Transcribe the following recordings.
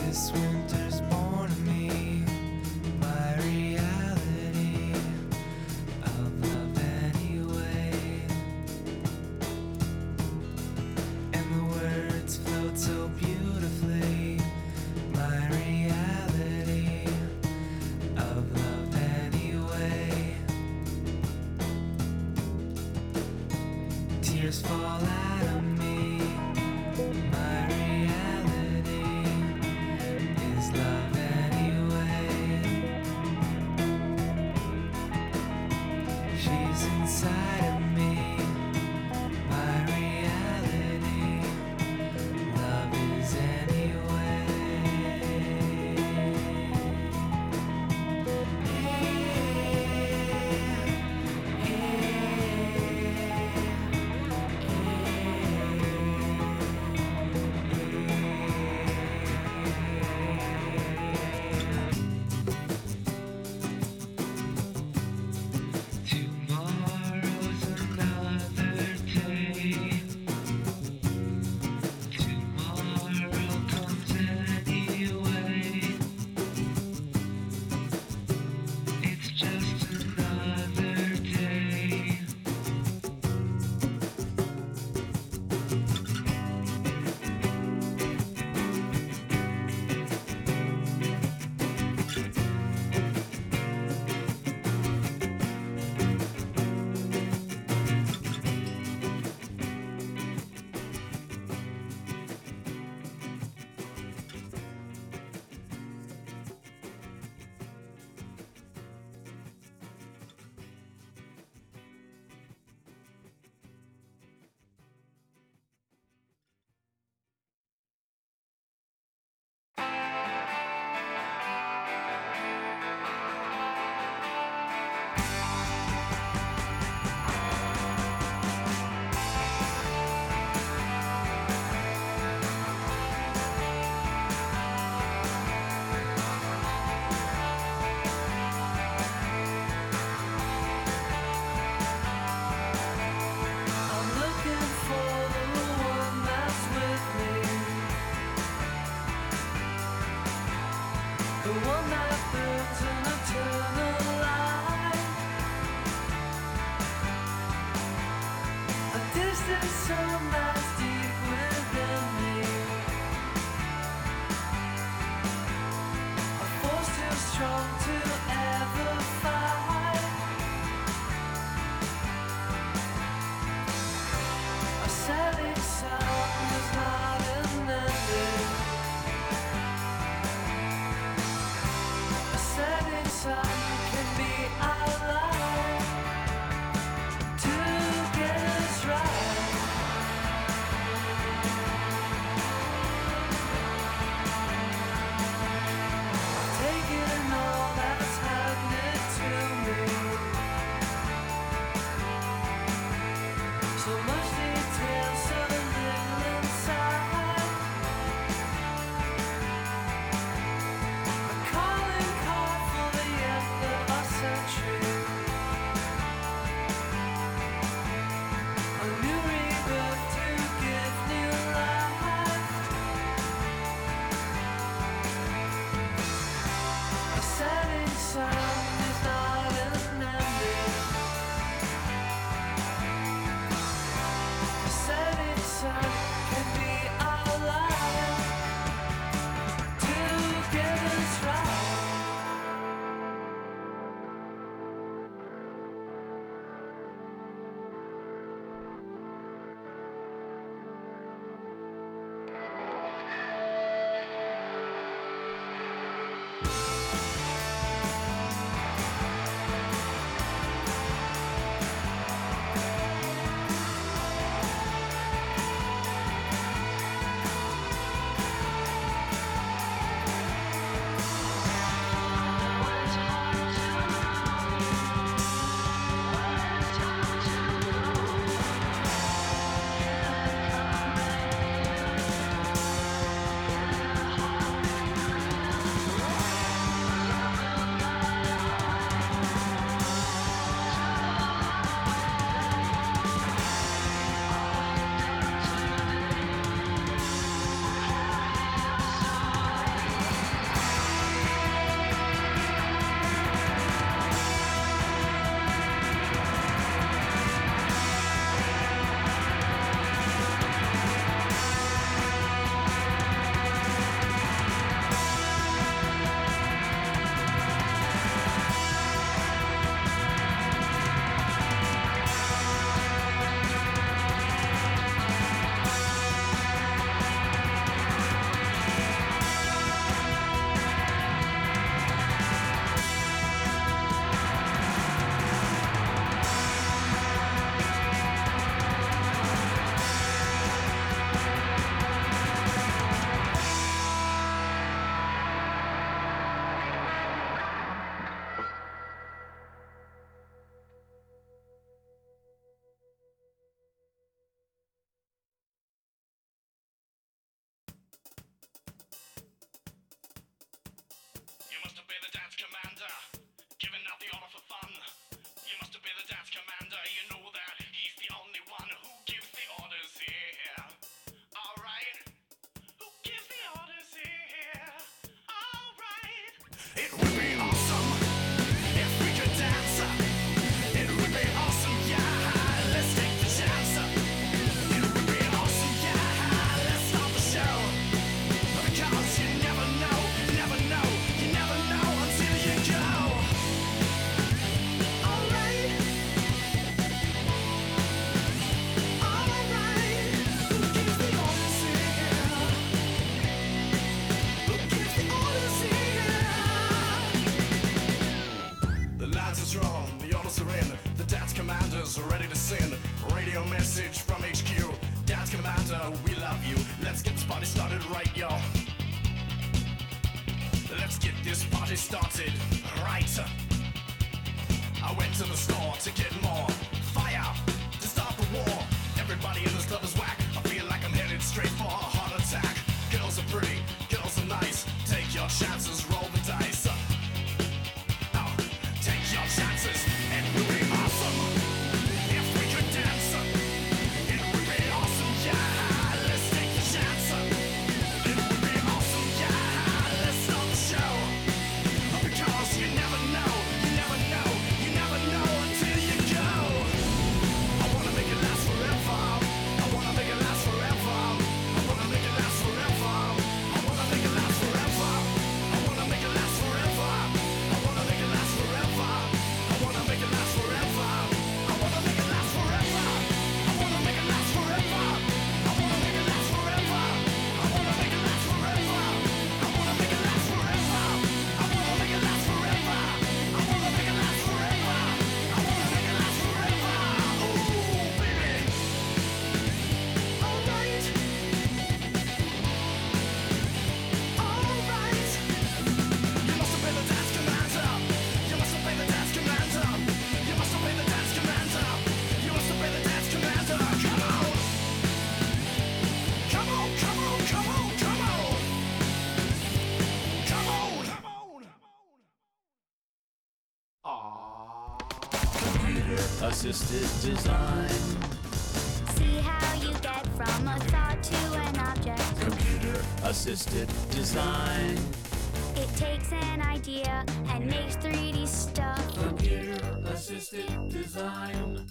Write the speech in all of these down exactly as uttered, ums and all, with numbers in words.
This winter's born in me, my reality of love anyway. And the words float so beautifully, my reality of love anyway. Tears fall out of me, my reality is love anyway. She's inside of me, my reality, love is anyway. Tomorrow's another day. Tomorrow comes anyway. It's just another day. I'm looking for the one that's with me, the one that burns an eternal light, a distant sun that's deep within me, a force too strong to ever fight. A setting sun is not an ending. A setting It would be awesome if we could dance. It would be awesome, yeah. Let's take the chance. It would be awesome, yeah. Let's start the show. Because you never know, you never know, you never know until you go. Alright. Alright. Who gives the orders here? Who gives the orders here? The lines are drawn, the orders are in. The dance commanders are ready to send. Radio message from H Q. Dance commander, we love you. Let's get this party started right, y'all. Let's get this party started right. I went to the store to get more fire to start the war. Everybody in this club is whack. I feel like I'm headed straight for a heart attack. Girls are pretty, girls are nice. Take your chances, roll the dice. Oh, take your chances. It would be awesome if we could dance. It would be awesome, yeah. Let's take the chance. It would be awesome, yeah. Let's start the show. Because you never know, you never know, you never know until you go. I wanna make it last forever. I wanna make it last forever. I wanna make it last forever. I wanna make it last forever. I wanna make it last forever. I wanna make it last forever. I wanna make it last forever. I wanna make it last forever. I wanna make it last forever. I wanna make it last forever. I wanna make it last forever. I wanna make it last forever. I wanna make it last forever. I wanna make it last forever. I wanna make it last forever. Ooh, baby. All right. All right. You must obey the dance commander. You must obey the dance commander. You must obey the dance commander. You must obey the dance commander. Come on. Come on, come on, come on, come on. Come on. Come on. Computer assisted design. See how you get from a thought to an object. Computer assisted design. It takes an idea and makes three D stuff. Computer assisted design.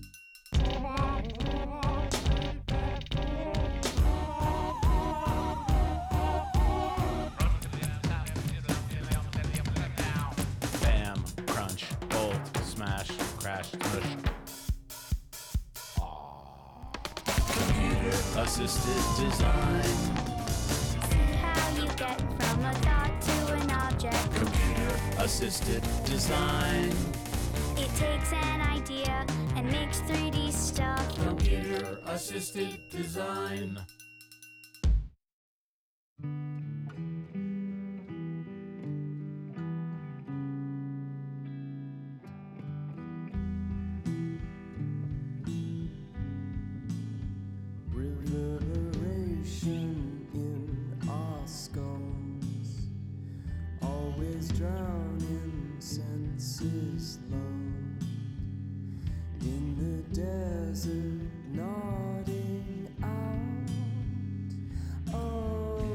Bam, crunch, bolt, smash, crash, smush. Computer assisted design. See how you get from a thought to an object. Computer assisted design. It takes an idea and makes three D stuff. Computer assisted design. Reverberation in our skulls, always drowning senses low. In the desert, nodding out of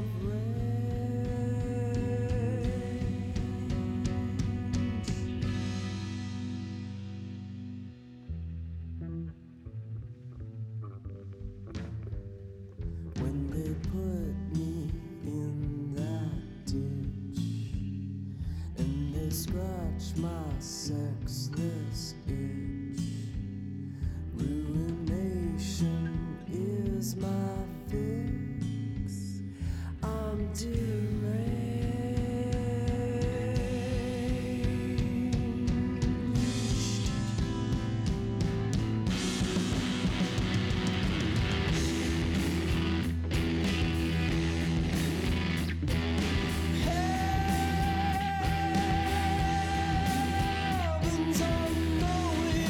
when they put me in that ditch and they scratch my sexless itch. Ruination is my fix. I'm deranged. Heavens unknowing.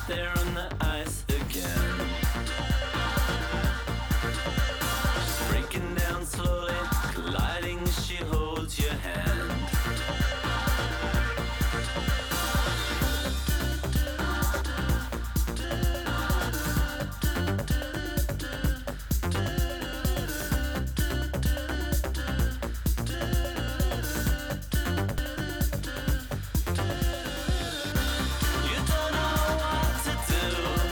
there on the ice again. She's breaking down slowly, colliding as she holds your hand. You don't know what to do.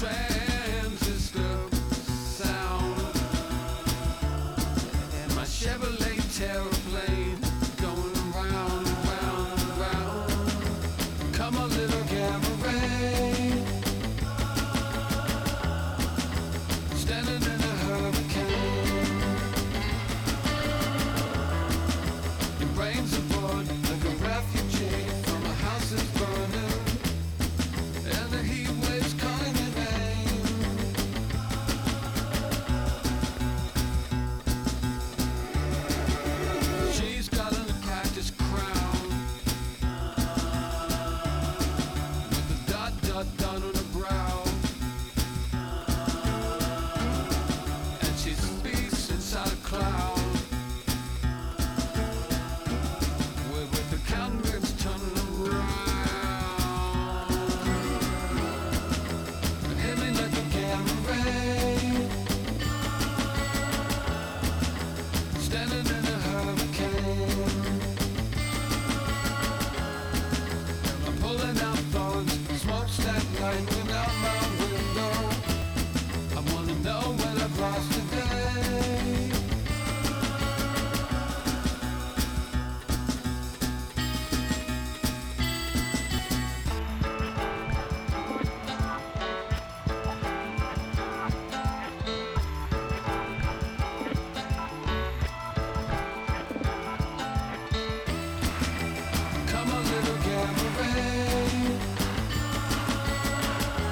transistor sound, and my Chevrolet Terraplane going round and round and round. Come on, little gamma ray, standing in a hurricane. Your brains are bored like a refugee from a house that's burning, and the heat waves calling your name. She's got an cactus crown with a dot dot dot on her brow, and she speaks inside a cloud with, with the countenance turning around. Hit me like a gamma ray, standing in a hurricane. I'm pulling out thorns, smokestack lightning out my window. I wanna know what I've lost today. Come on, little gamma ray,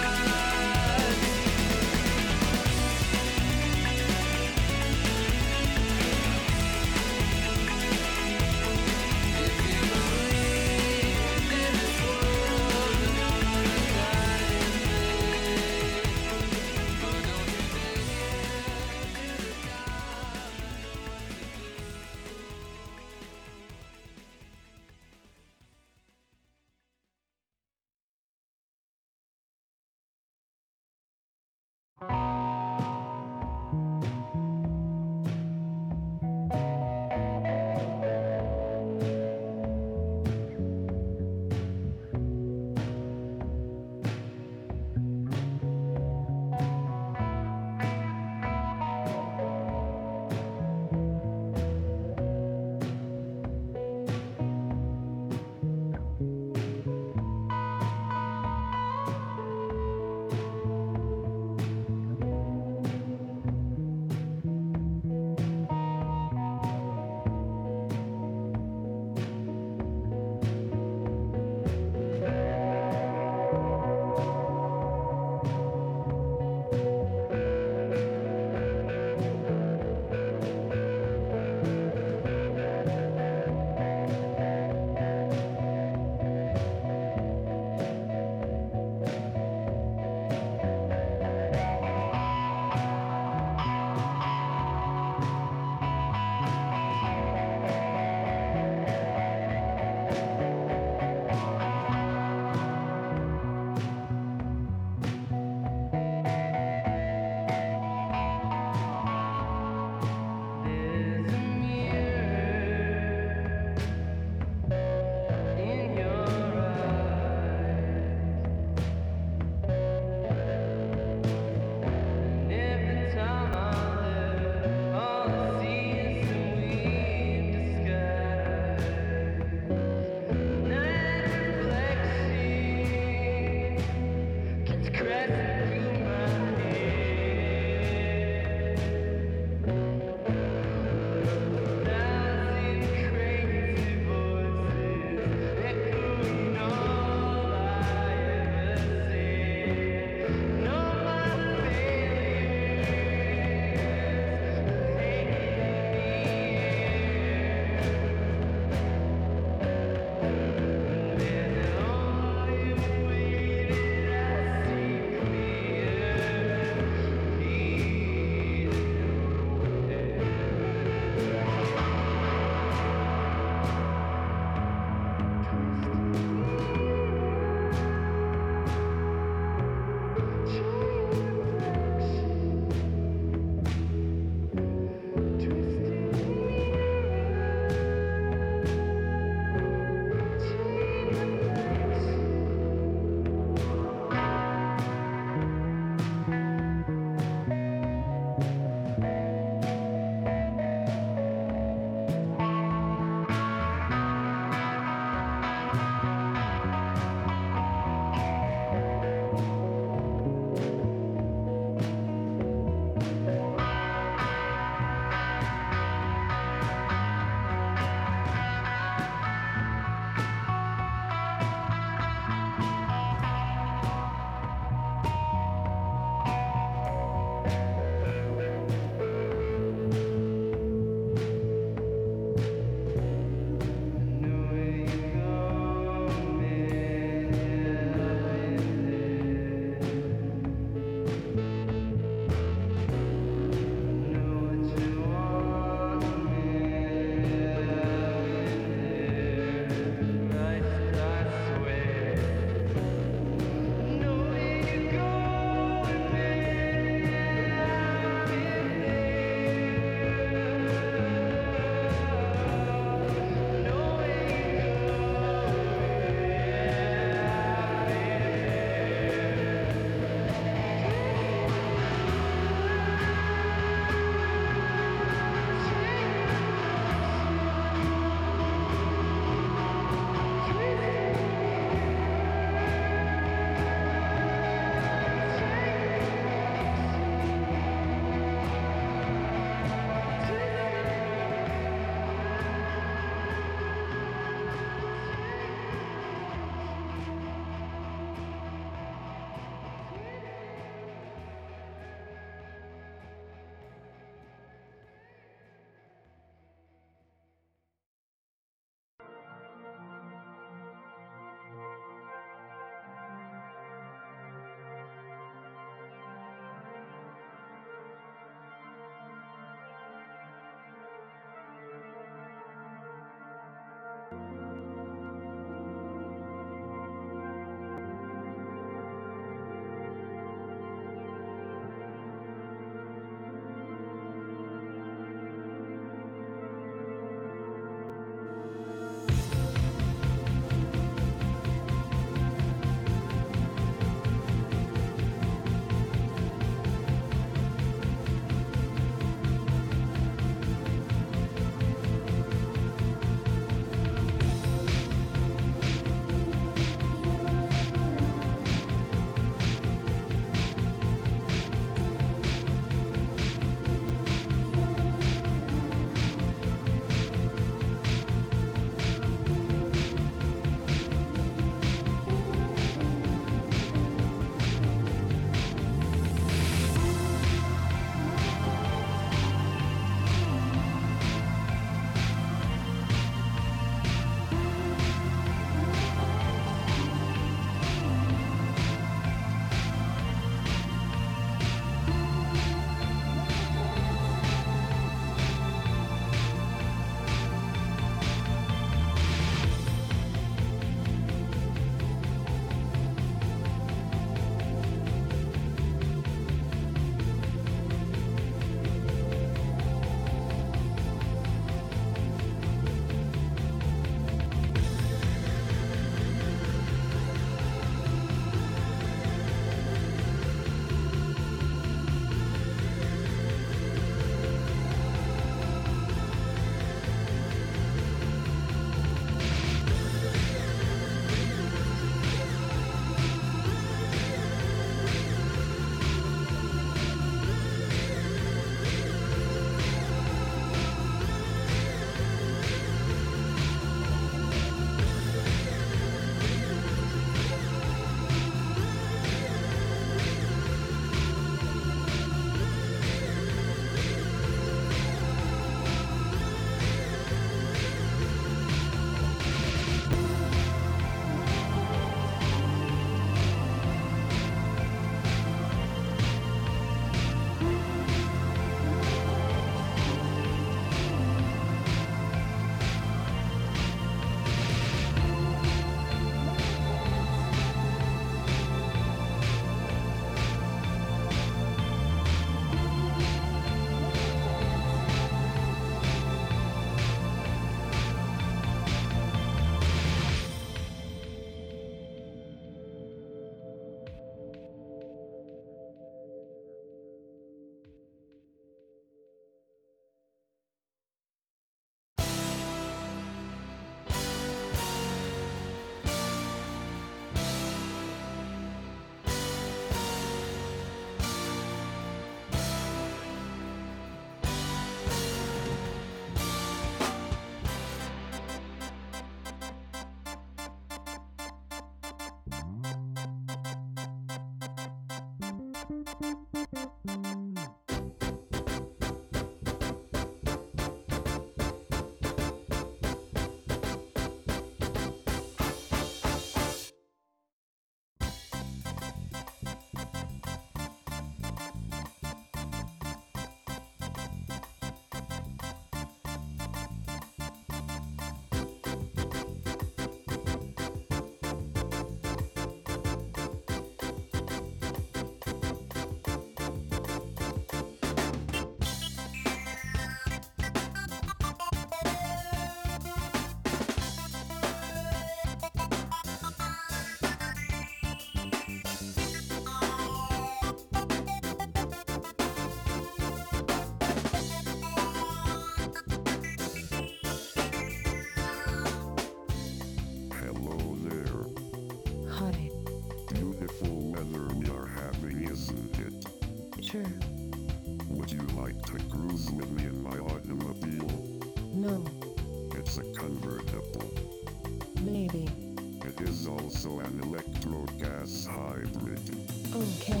Sure. Would you like to cruise with me in my automobile? No. It's a convertible. Maybe. It is also an electro-gas hybrid. Okay.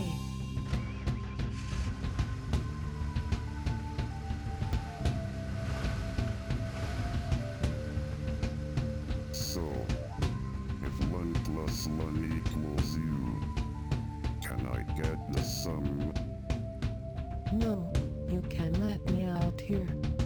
So, if one plus one equals you, can I get the sum? No, you can let me out here.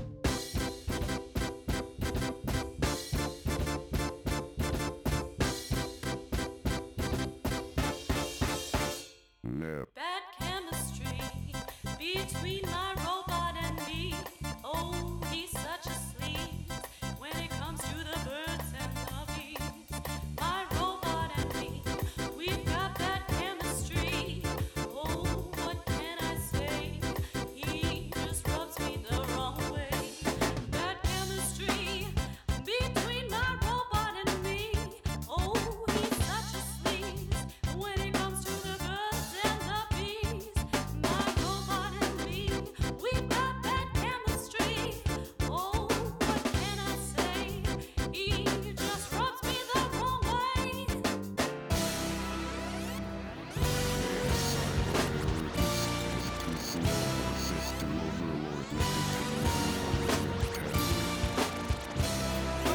Nip. Bad chemistry between my robot and me. Oh, he's such a sleaze when it comes to the birds and the bees. My robot and me, we've got bad chemistry. Oh, what can I say? He just rubs me the wrong way. Bad chemistry between my robot and me. Oh, he's such a sleaze when it comes to the birds and the bees. My robot and me, we've got bad chemistry. Oh, what can I say? He just rubs me the wrong way. System overload with the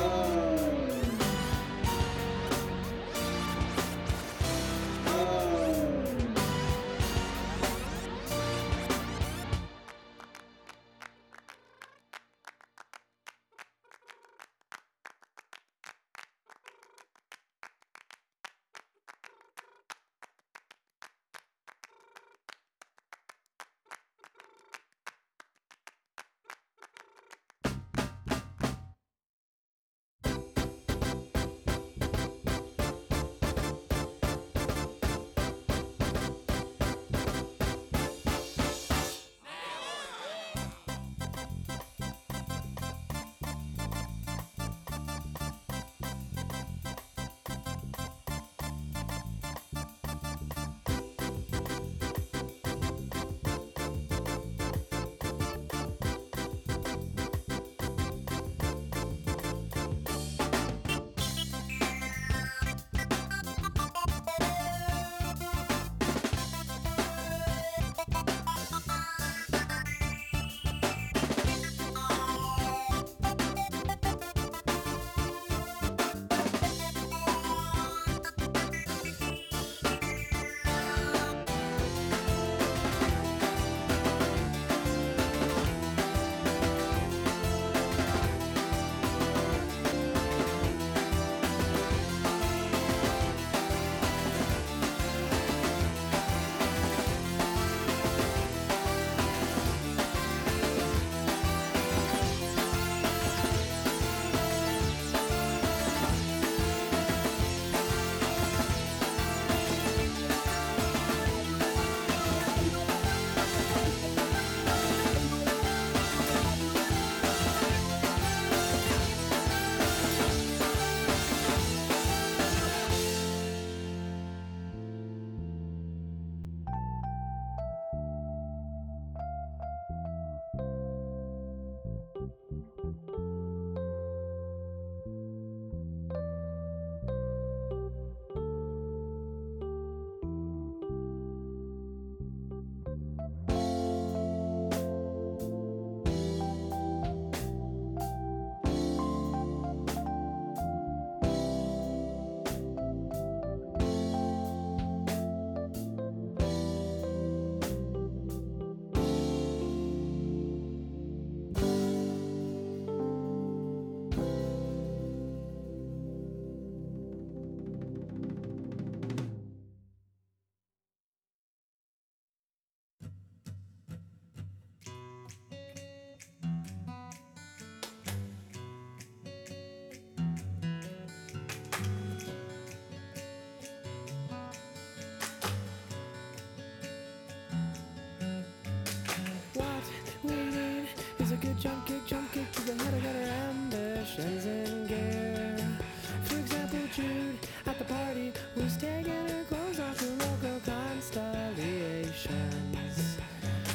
Jump kick, jump kick to the head, I got her ambitions in gear. For example, Jude at the party was taking her clothes off to local constellations.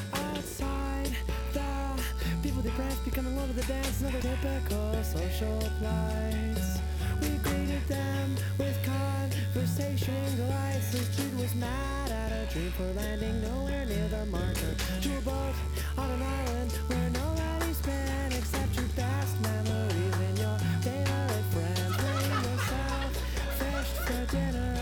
to the dance, another typical social plights. We greeted them with conversation delights. As Jude was mad at a dream for landing nowhere near the marker. To a boat on an island where nobody's been except your best memories and your favorite friends. Playing yourself, fished for dinner.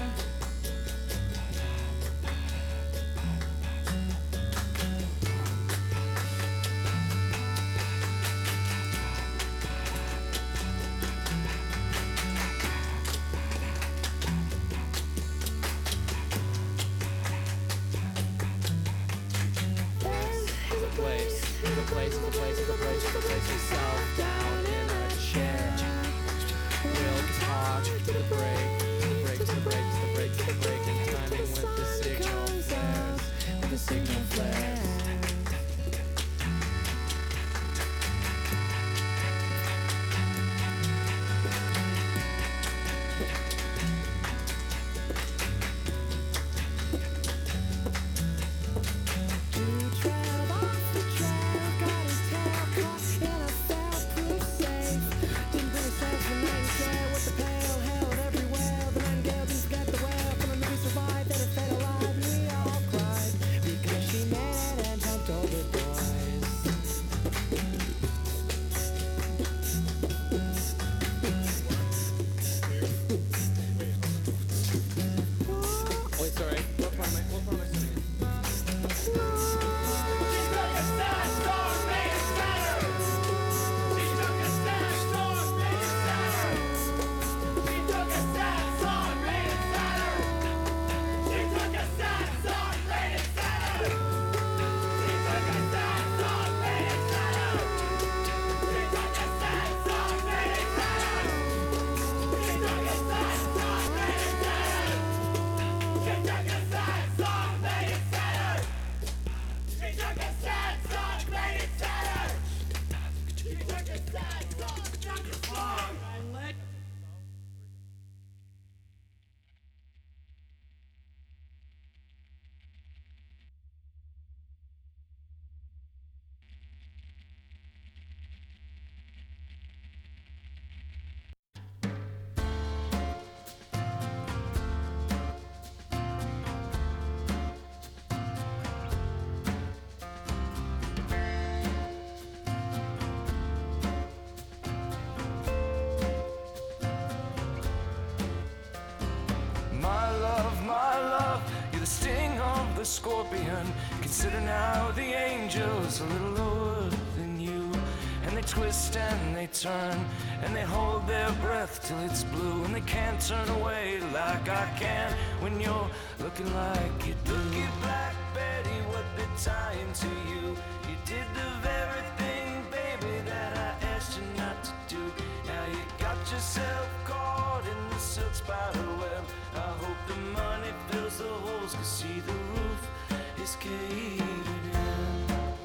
The scorpion, consider now the angels a little lower than you. And they twist and they turn and they hold their breath till it's blue. And they can't turn away like I can when you're looking like you do. Look at Black Betty, what they're tying to you. You did the very thing, baby, that I asked you not to do. Now you got yourself caught in the silk spider web. I hope the money fills the holes, cause see the roof is caving in.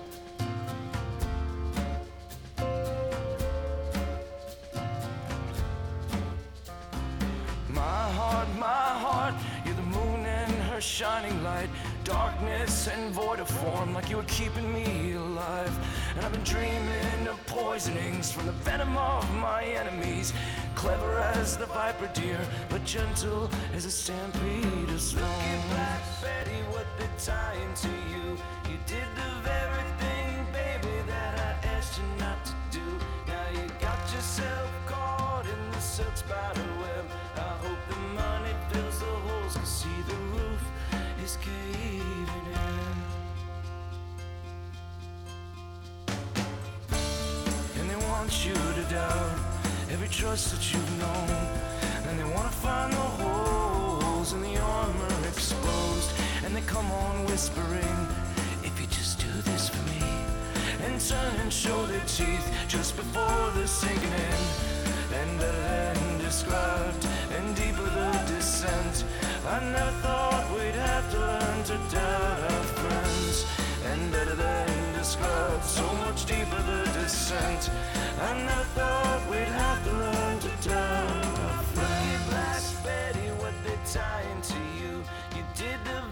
My heart, my heart, you're the moon and her shining light. Darkness and void of form, like you were keeping me alive. And I've been dreaming of poisonings from the venom of my enemies. Clever as the viper deer, but gentle as a stampede of storm. Look at Black Betty, what they're tying to you. You did the very thing, baby, that I asked you not to do. Now you got yourself caught in the silk spider web. I hope the money fills the holes, cause see the roof is caving in. And they want you to doubt every trust that you've known. And they wanna find the holes in the armor exposed. And they come on whispering, if you just do this for me. And turn and show their teeth just before they're sinking in. And better than described, and deeper the descent. I never thought we'd have to learn to doubt our friends. And better than described, so much deeper the descent. I never thought we'd have to learn to doubt our friends. Look at Black Betty, what they're tying to you. You did the